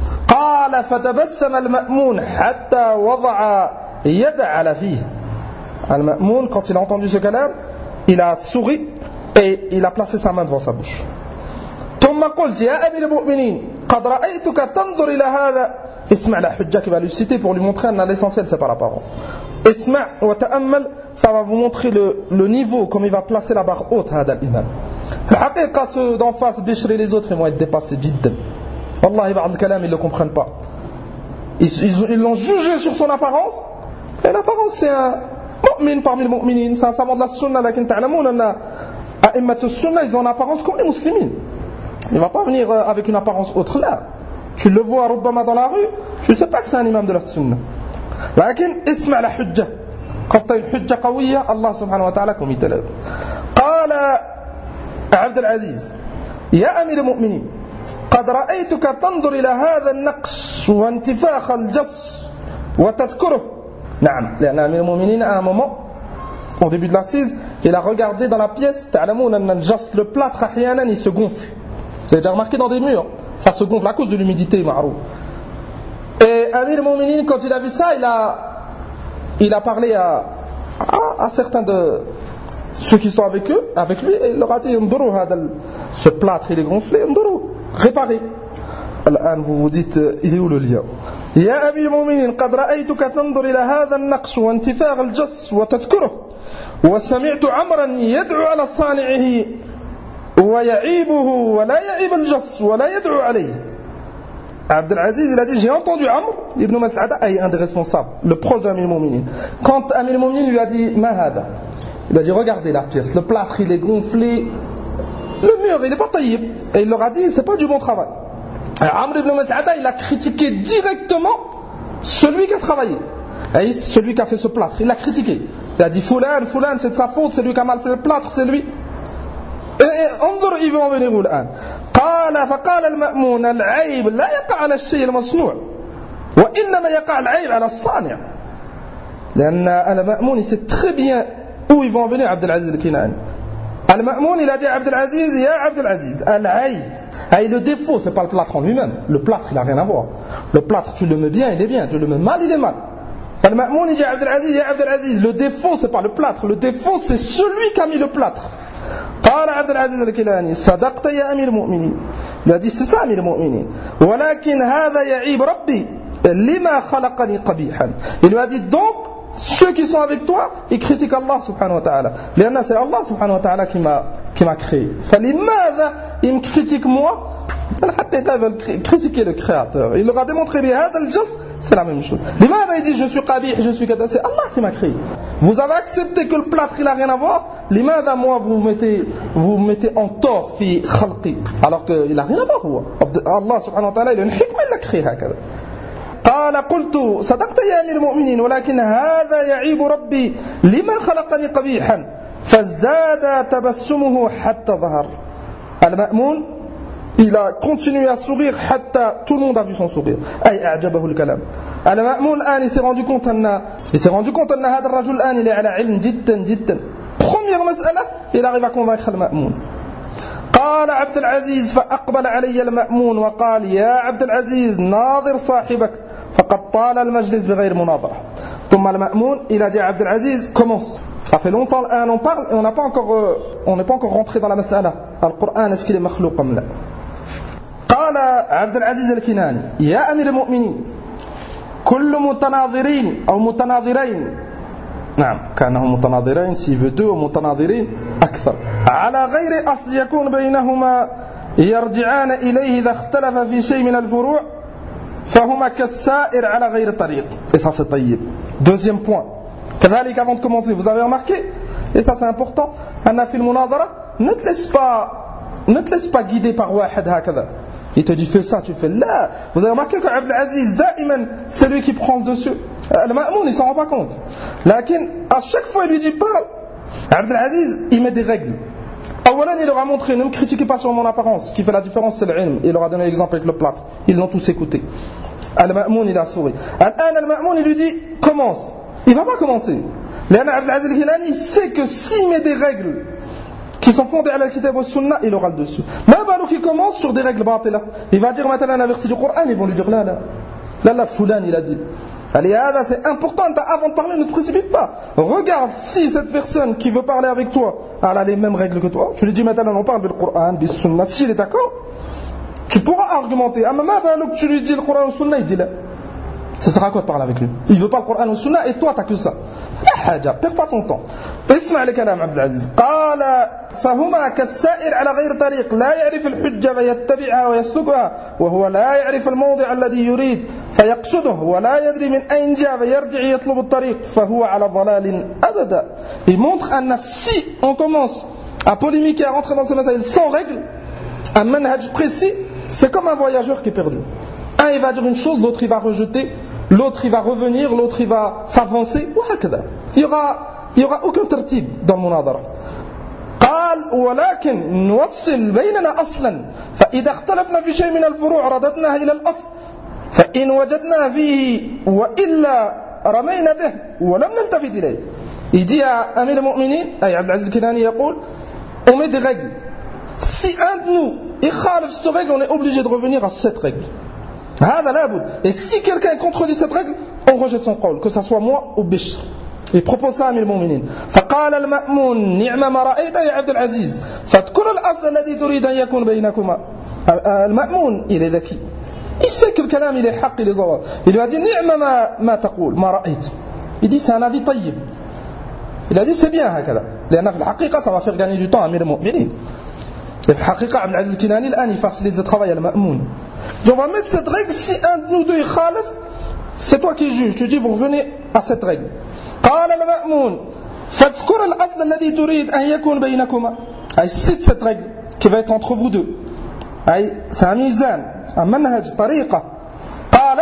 Speaker 2: قال فتبسم المأمون حتى وضع يد على فيه. المأمون quand il a entendu ce kalam il a souri et il a placé sa main devant sa bouche. ثم قلت يا أمير المؤمنين قد رأيتك تنظر إلى هذا اسمع la hujja qui va lui citer pour lui montrer que l'essentiel c'est pas la parole. اسمع وتأمل, ça va vous montrer le, le niveau, comme il va placer la barre haute هذا الإمام. الحقيقة ceux d'en face Bishr et les autres ils vont être dépassés جدا. والله بعض الكلام ils le comprennent pas. Ils, ils, ils l'ont jugé sur son apparence et l'apparence c'est un mu'min parmi les mu'minin, c'est un savant de la sunna. لكن تعلمون أن أئمة السنة ils ont une apparence comme les musulmans. Il ne va pas venir avec une apparence autre là. Tu le vois ربما dans la rue, je ne sais pas que c'est un imam de la sunna. لكن اسمع la hujja. quand tu as une hujja qawiyya, Allah subhanahu wa ta'ala comme il te lève. قال عبد العزيز يا أمير المؤمنين قد رأيتك تنظر إلى هذا النقش وانتفاخ الجص وتذكره. نعم, لأن أمير المؤمنين à un moment, au début de l'assise, il a regardé dans la pièce, تعلمون أن الجص, le plâtre أحيانا il se gonfle. Vous avez déjà remarqué dans des murs, ça se gonfle à cause de l'humidité, ma'rouf. Et Amir al-Mu'minin, quand il a vu ça, il a, il a parlé à, à, à certains de ceux qui sont avec eux, avec lui, et il leur a dit Nduru, ce plâtre il est gonflé, Nduru, réparez. الآن vous vous dites, il est où le lien? يا أمير المؤمنين قد رأيتك تنظر إلى هذا النقش وانتفاخ الجص وتذكره وسمعت عمرا يدعو على صانعه ويعيبه ولا يعيب الجص ولا يدعو عليه. Abdel Aziz, il a dit, j'ai entendu Amr ibn Mas'ada, un des responsables, le proche d'Amir al-Mu'minin. Quand Amir al-Mu'minin lui a dit, ma hada, il lui a dit, regardez la pièce, le plâtre il est gonflé, le mur il est pas taillé. Et il leur a dit, c'est pas du bon travail. Alors, Amr ibn Mas'ada, il a critiqué directement celui qui a travaillé, et celui qui a fait ce plâtre, il l'a critiqué. Il a dit, Fulan, Fulan, c'est de sa faute, c'est lui qui a mal fait le plâtre, c'est lui. Et انظر, il veut en venir où الآن. قال فقال المأمون العيب لا يقع على الشيء المصنوع وإنما يقع العيب على الصانع. لأن المأمون il sait très bien où ils vont en venir. Abdel Aziz al-Kinani, المأمون il a dit à Abdel Aziz, ya Abdel Aziz, العيب, et le défaut c'est pas le plâtre en lui-même, le plâtre il n'a rien à voir. Le plâtre tu le mets bien il est bien, tu le mets mal il est mal. المأمون il dit à Abdel Aziz, ya Abdel Aziz, le défaut c'est pas le plâtre, le défaut c'est celui qui a mis le plâtre. قال عبد العزيز الكيلاني صدقت يا أمير المؤمنين. Il a dit c'est ça أمير المؤمنين. ولكن هذا يعيب ربي لما خلقني قبيحا. Il lui a dit donc ceux qui sont avec toi ils critiquent Allah subhanahu wa ta'ala. لأن c'est Allah subhanahu wa ta'ala qui m'a qui m'a créé. فلماذا ils me critiquent moi؟ الحقيقة ils veulent critiquer le créateur. Il leur a démontré بهذا الجص c'est la même chose. لماذا il dit je suis qabih, je suis kada, c'est Allah qui m'a créé. Vous avez accepté que le plâtre il a rien à voir. لماذا moi vous mettez vous mettez en tort في خلقي alors que il a rien à voir هو. Allah subhanahu wa ta'ala il a une hikmah il l'a créé هكذا. قال قلت صدقت يا أمير المؤمنين ولكن هذا يعيب ربي لما خلقني قبيحا فازداد تبسمه حتى ظهر. المأمون il a continué à sourire حتى tout le monde a vu son sourire. أي أعجبه الكلام. المأمون الآن il s'est rendu compte أن il s'est rendu compte أن هذا الرجل الآن il est على علم جدا جدا. Première مسألة il arrive à convaincre المأمون. قال عبد العزيز فأقبل علي المأمون وقال يا عبد العزيز ناظر صاحبك فقد طال المجلس بغير مناظرة. ثم المأمون il a dit à Abdel Aziz commence. Ça fait longtemps on en parle et on n'a pas encore on n'est pas encore rentré dans la مسألة. القرآن est-ce qu'il est مخلوق أم لا؟ قال عبد العزيز الكناني يا أمير المؤمنين كل متناظرين أو متناظرين نعم كانهم متناظرين s'il veut deux متناظرين أكثر على غير أصل يكون بينهما يرجعان إليه إذا اختلف في شيء من الفروع فهما كالسائر على غير طريق. Et ça c'est طيب. Deuxième point. كذلك avant de commencer vous avez remarqué et ça c'est important أن في المناظرة ne te laisse pas ne te laisse pas guider par واحد هكذا. Il te dit fais ça, tu fais là. Vous avez remarqué que Abdel Aziz, da'iman, c'est lui qui prend le dessus. Le Ma'moun, il s'en rend pas compte. Lakin, à chaque fois, il lui dit parle. Abdel Aziz, il met des règles. Awalan, il leur a montré, ne me critiquez pas sur mon apparence. Ce qui fait la différence, c'est le ilm. Il leur a donné l'exemple avec le plâtre. Ils l'ont tous écouté. Le Ma'moun, il a souri. Le Ma'moun, il lui dit commence. Il ne va pas commencer. L'Anna Abdel Aziz al-Hilani, il sait que s'il met des règles qui sont fondés à l'Al-Kitab wa Sunna, il aura le dessus. Ma balou qui commence sur des règles batila. Il va dire maintenant un verset du Coran, ils vont lui dire là, là. Là, là, Fulan, il a dit. Allez, c'est important, avant de parler, ne te précipite pas. Regarde si cette personne qui veut parler avec toi, elle a les mêmes règles que toi. Je lui dis maintenant, on parle du Coran, du Sunna. S'il est d'accord, tu pourras argumenter. Ah, mais ma balou que tu lui dis le Coran ou le Sunna, il dit là. Ça sert à quoi de parler avec lui? Il veut pas le Coran ou le Sunna et toi, t'as que ça. لا حاجة, perds pas ton temps. اسمع لكلام عبد العزيز. قال فهما كالسائر على غير طريق لا يعرف الحجة فيتبعها ويسلكها وهو لا يعرف الموضع الذي يريد فيقصده ولا يدري من أين جاء فيرجع يطلب الطريق فهو على ضلال أبدا. Il montre أن si on commence à polémiquer, à rentrer dans ce masail sans règle, un manhaj précis, c'est comme un voyageur qui est perdu. Un il va dire une chose, l'autre il va rejeter l'autre il va revenir, l'autre il va s'avancer, وهكذا. Il y aura, il y aura aucun ترتيب dans المناظرة. قال ولكن نوصل بيننا أصلا فإذا اختلفنا في شيء من الفروع رددناها إلى الأصل فإن وجدنا فيه وإلا رمينا به ولم نلتفت إليه. Il dit à Amir al-Mu'minin, Abdel Aziz al-Kinani يقول, on met des règles. Si un de nous il khalif cette règle, on est obligé de revenir à cette règle. هذا لابد. Et si quelqu'un contredit cette règle, on rejette son qawl, que ça soit moi ou Bishr. Il propose ça à Amir al-Mu'minin. فقال المأمون نعم ما رأيت يا عبد العزيز فاذكر الأصل الذي تريد أن يكون بينكما. المأمون il est ذكي. Il sait que le kalam il est haqq, il est zawab. Il lui a dit نعم ما ما تقول ما رأيت. Il dit c'est un avis طيب. Il a dit c'est bien هكذا. لأن في الحقيقة ça va faire gagner du temps à Amir al-Mu'minin. Et في الحقيقة عبد العزيز الكناني الآن il facilite le travail à المأمون. Donc on va mettre cette règle, si un de nous deux il khalif, c'est toi qui juges. Tu dis vous revenez à cette règle. قال المأمون فاذكر الأصل الذي تريد أن يكون بينكما. Il cite cette règle qui va être entre vous deux. C'est un mizan, un manhaj, طريقة. قال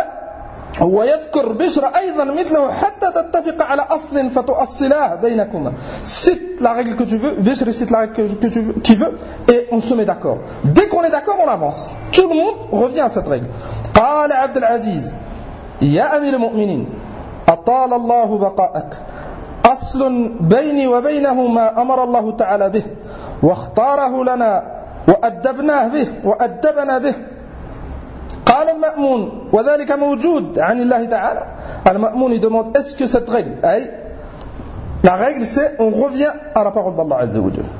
Speaker 2: ويذكر بشر أيضا مثله حتى تتفق على أصل فتؤصلاه بينكما. Cite la règle que tu veux, Bishr cite la règle que tu veux, qui veut, et on se met d'accord. Dès qu'on est d'accord, on avance. Tout le monde revient à cette règle. قال عبد العزيز يا أمير المؤمنين أطال الله بقاءك أصل بيني وبينه ما أمر الله تعالى به واختاره لنا وأدبناه به وأدبنا به. قال المأمون وذلك موجود عن الله تعالى. المأمون il demande est-ce que cette règle, aïe, la règle c'est on revient à la parole d'Allah Azza wa Jalla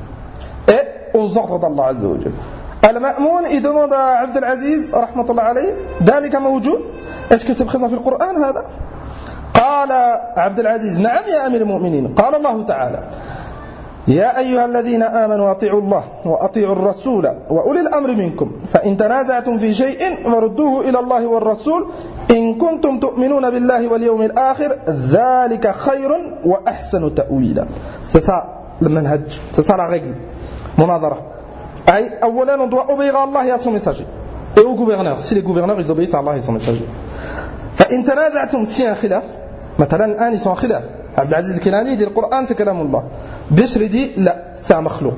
Speaker 2: et aux ordres d'Allah Azza wa Jalla. المأمون il demande à Abd al-Aziz rahmatullah alayhi ذلك موجود, est-ce que c'est présent في القرآن هذا؟ قال عبد العزيز نعم يا أمير المؤمنين. قال الله تعالى يا أيها الذين آمنوا أطيعوا الله وأطيعوا الرسول وأولي الأمر منكم فإن تنازعتم في شيء فردوه إلى الله والرسول إن كنتم تؤمنون بالله واليوم الآخر ذلك خير وأحسن تأويلا. C'est ça le manhaj, c'est ça la règle. مناظرة. أي أولا on doit obéir à Allah et à son messager et aux gouverneurs. Si les gouverneurs ils obéissent à Allah et son messager. فإن تنازعتم si un khilaf, مثلا الآن ils sont en khilaf. عبد العزيز الكناني dit le Coran c'est كلام الله. Bishr dit لا c'est un makhlouq.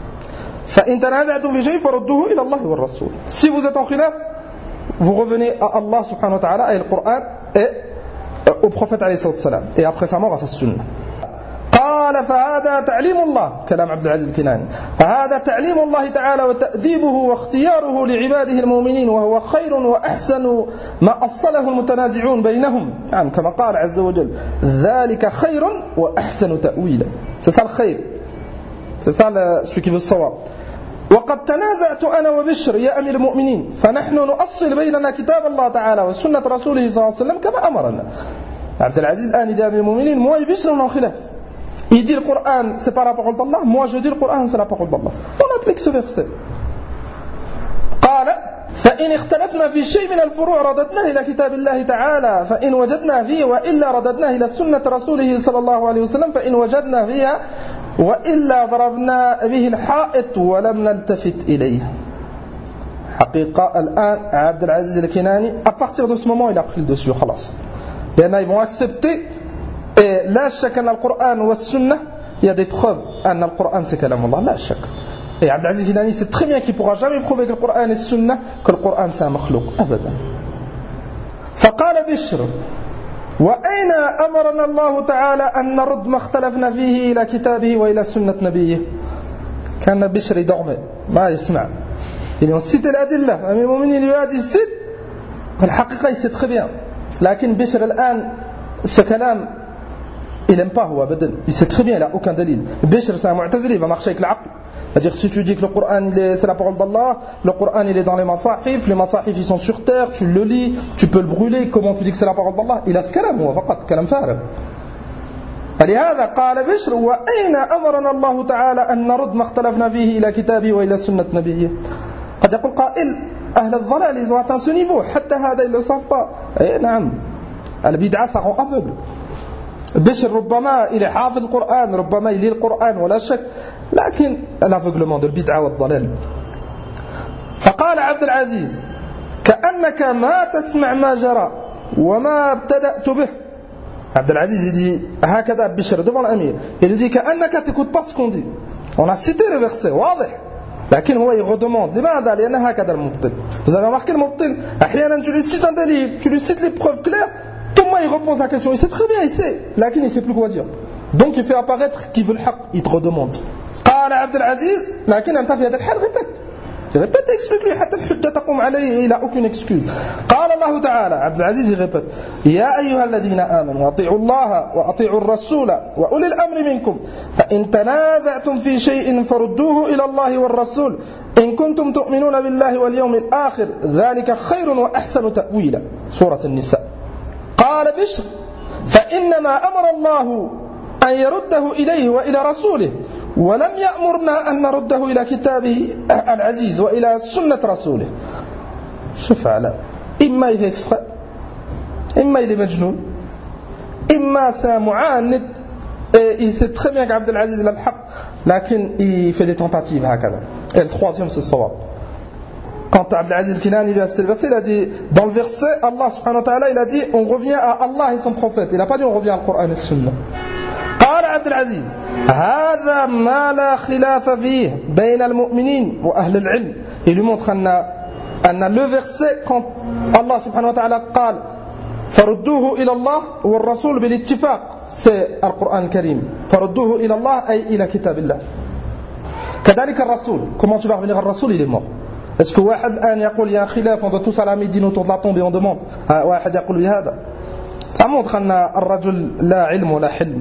Speaker 2: فإن تنازعتم في شيء فردوه إلى الله والرسول. Si vous êtes en khilaf, vous revenez à Allah subhanahu wa ta'ala et le Coran et au prophète alayhi salam et après sa mort à sa sunna. قال فهذا تعليم الله كلام عبد العزيز الكناني فهذا تعليم الله تعالى وتأديبه واختياره لعباده المؤمنين وهو خير وأحسن ما أصله المتنازعون بينهم يعني كما قال عز وجل ذلك خير وأحسن تأويلا. C'est ça le خير, c'est ça le, celui qui veut le savoir. وقد تنازعت أنا وبشر يا أمير المؤمنين فنحن نؤصل بيننا كتاب الله تعالى وسنة رسوله صلى الله عليه وسلم كما أمرنا. عبد العزيز الآن يا أمير المؤمنين moi et Bishr on est en khilaf. Il dit le Coran c'est pas la parole d'Allah, moi je dis le Coran c'est la parole d'Allah. On applique ce verset. قال فإن اختلفنا في شيء من الفروع رددناه إلى كتاب الله تعالى فإن وجدنا فيه وإلا رددناه إلى سنة رسوله صلى الله عليه وسلم فإن وجدنا فيها وإلا ضربنا به الحائط ولم نلتفت إليه. حقيقة الآن عبد العزيز الكناني à partir de ce moment il a pris le dessus خلاص. لأن ils vont accepter. Et là, chacun dans le Coran ou la Sunna, il y a des preuves. Un le Coran c'est kalam Allah, là chaque. Et Abdel Aziz Kinani sait très bien qu'il ne pourra jamais prouver que le Coran et la Sunna, que le Coran c'est un makhlouq. Abadan. فقال بشر وأين أمرنا الله تعالى أن نرد ما اختلفنا فيه إلى كتابه وإلى سنة نبيه. كان بشر يدعمه ما يسمع. Il ont cité l'adillah. Amir al-Mu'minin lui a dit cite. الحقيقة il sait très bien. لكن بشر الآن ce kalam il n'aime pas, il sait très bien, il n'a aucun dalil. Bishr c'est un mu'tazili, il va marcher avec l'aql. C'est-à-dire si tu dis que le Coran c'est la parole d'Allah, le Coran il est dans les masahif, les masahif ils sont sur terre, tu le lis, tu peux le brûler, comment tu dis que c'est la parole d'Allah? Il a ce kalam, هو فقط كلام فارغ. فلهذا قال بشر وأين أمرنا الله تعالى أن نرد ما اختلفنا فيه إلى كتابه وإلى سنة نبيه. قد يقول قائل أهل الضلال ils ont atteint ce niveau, حتى هذا ils ne le savent pas. Eh نعم, البدعة ça rend aveugle. Bishr ربما il est حافظ القرآن, ربما il lit le Coran ولا شك, لكن l'aveuglement de البدعة والضلال. فقال عبد العزيز كأنك ما تسمع ما جرى وما ابتدأت به. Abdelaziz il dit هكذا Bishr devant l'amir. Il lui dit كأنك t'écoutes pas ce qu'on dit. On a cité le verset واضح. لكن هو il redemande لماذا؟ لأن هكذا المبطل. Vous avez remarqué le mubtil أحيانا tu lui cites un délit, tu lui cites les preuves claires, Thomas il repose la question, il sait très bien, il sait, لكن il sait plus quoi dire. Donc il fait apparaître qu'il veut le haq, il te redemande. قال عبد العزيز لكن أنت في هذا الحال répète. Répète, explique-lui حتى الحجة تقوم عليه, il a aucune excuse. قال الله تعالى, عبد العزيز il répète, يا أيها الذين آمنوا أطيعوا الله وأطيعوا الرسول وأولي الأمر منكم فإن تنازعتم في شيء فردوه إلى الله والرسول إن كنتم تؤمنون بالله واليوم الآخر ذلك خير وأحسن تأويلا. سورة النساء. قال بشر فإنما أمر الله أن يرده إليه وإلى رسوله ولم يأمرنا أن نرده إلى كتابه العزيز وإلى سنة رسوله. شوف على إما il fait exprès, إما il est مجنون, إما c'est معاند et il sait très bien qu'Abd al-Aziz il a le haq, لكن il fait des tentatives هكذا. Et le troisième c'est le sawab. Quand Abd al-Aziz al-Kinani lui a cité le verset, il a dit, dans le verset, Allah subhanahu wa ta'ala, il a dit, on revient à Allah et son prophète. Il n'a pas dit, on revient à Coran et la Sunna. قال عبد العزيز هذا ما لا خلاف فيه بين المؤمنين وأهل العلم. Il lui montre أن أن le verset quand Allah subhanahu wa ta'ala قال فردوه إلى الله والرسول بالاتفاق, c'est القرآن الكريم. فردوه إلى الله أي إلى كتاب الله. كذلك الرسول, comment tu vas revenir al Rasoul, il est mort. Est-ce que واحد الآن يقول يا خلاف on doit tous à la médine autour de la tombe et on demande واحد يقول بهذا, ça montre أن الرجل لا علم ولا حلم.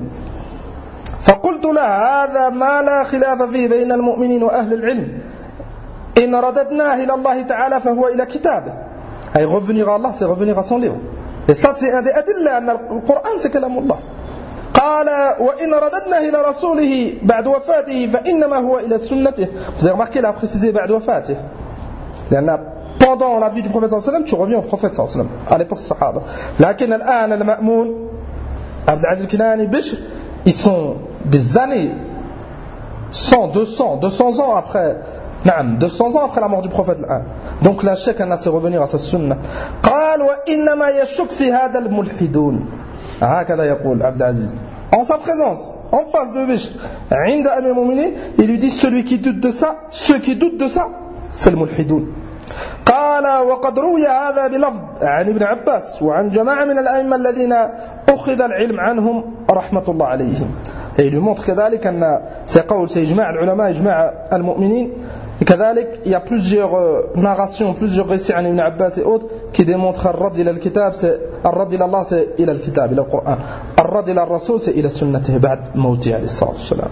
Speaker 2: فقلت له هذا ما لا خلاف فيه بين المؤمنين وأهل العلم إن رددناه إلى الله تعالى فهو إلى كتابه. أي revenir à Allah c'est revenir à son livre. Et ça c'est un des adilla أن القرآن c'est كلام الله. قال وإن رددناه إلى رسوله بعد وفاته فإنما هو إلى سنته. Vous avez remarqué il a précisé بعد وفاته لأن pendant la vie du prophète sallallahu alayhi wa sallam tu reviens au prophète sallallahu alayhi wa sallam à l'époque des sahaba. لكن الآن المأمون عبد العزيز الكناني بشر ils sont des années, cent, deux cents, deux cents ans après, نعم, deux cents ans après la mort du prophète. Donc la chèque a c'est revenir à sa sunna. قال وإنما يشك في هذا الملحدون. هكذا يقول عبد العزيز. En sa présence, en face de Bishr, عند أمير المؤمنين, il lui dit celui qui doute de ça, ceux qui doutent de ça, c'est le mulhidoun. قال وقد روي هذا بلفظ عن ابن عباس وعن جماعة من الأئمة الذين أخذ العلم عنهم رحمة الله عليهم. Et il lui montre كذلك أن c'est قول c'est إجماع العلماء إجماع المؤمنين. Et كذلك il y a plusieurs narrations, plusieurs récits عن ابن عباس et autres qui démontrent الرد إلى الكتاب c'est الرد إلى الله c'est إلى الكتاب إلى القرآن, الرد إلى الرسول c'est إلى سنته بعد موته عليه الصلاة والسلام.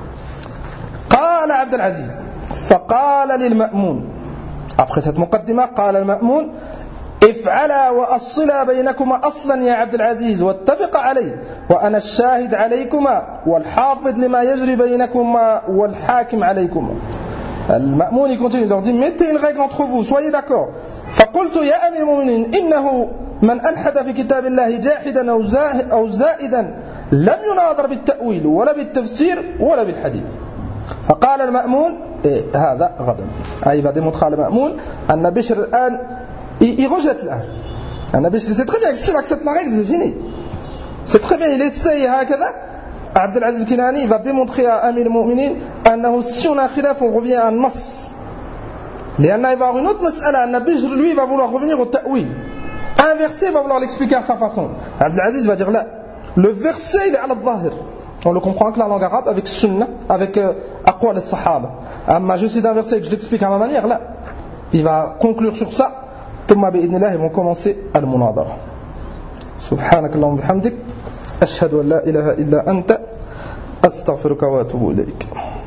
Speaker 2: قال عبد العزيز فقال للمأمون, après cette muqaddima, قال المأمون افعلا وأصلا بينكما أصلا يا عبد العزيز واتفق عليه وأنا الشاهد عليكما والحافظ لما يجري بينكما والحاكم عليكما. المأمون continue, il leur dit mettez une règle entre vous, soyez d'accord. فقلت يا أمير المؤمنين إنه من ألحد في كتاب الله جاحدا أو زائدا لم يناظر بالتأويل ولا بالتفسير ولا بالحديث. فقال المأمون et هذا غدا. Ah, il va démontrer à المأمون أن بشر الآن il, il rejette l'âne. أن بشر c'est très bien que si on accepte la règle c'est fini. C'est très bien, il essaye هكذا. عبد العزيز الكناني il va démontrer à Amir al-Mu'minin أنه si on a khilaf on revient à un nas. لأن il va avoir une autre مسألة أن بشر lui va vouloir revenir au ta'wil. Un verset va vouloir l'expliquer à sa façon. عبد العزيز va dire là. Le verset il est على الظاهر. On le comprend avec la langue arabe, avec sunna, avec aqwal al-sahaba. Amma je cite un verset que je l'explique à ma manière, là, il va conclure sur ça. ثم بإذن الله ils vont commencer al-munadara. سبحانك اللهم وبحمدك أشهد أن لا إله إلا أنت أستغفرك وأتوب إليك.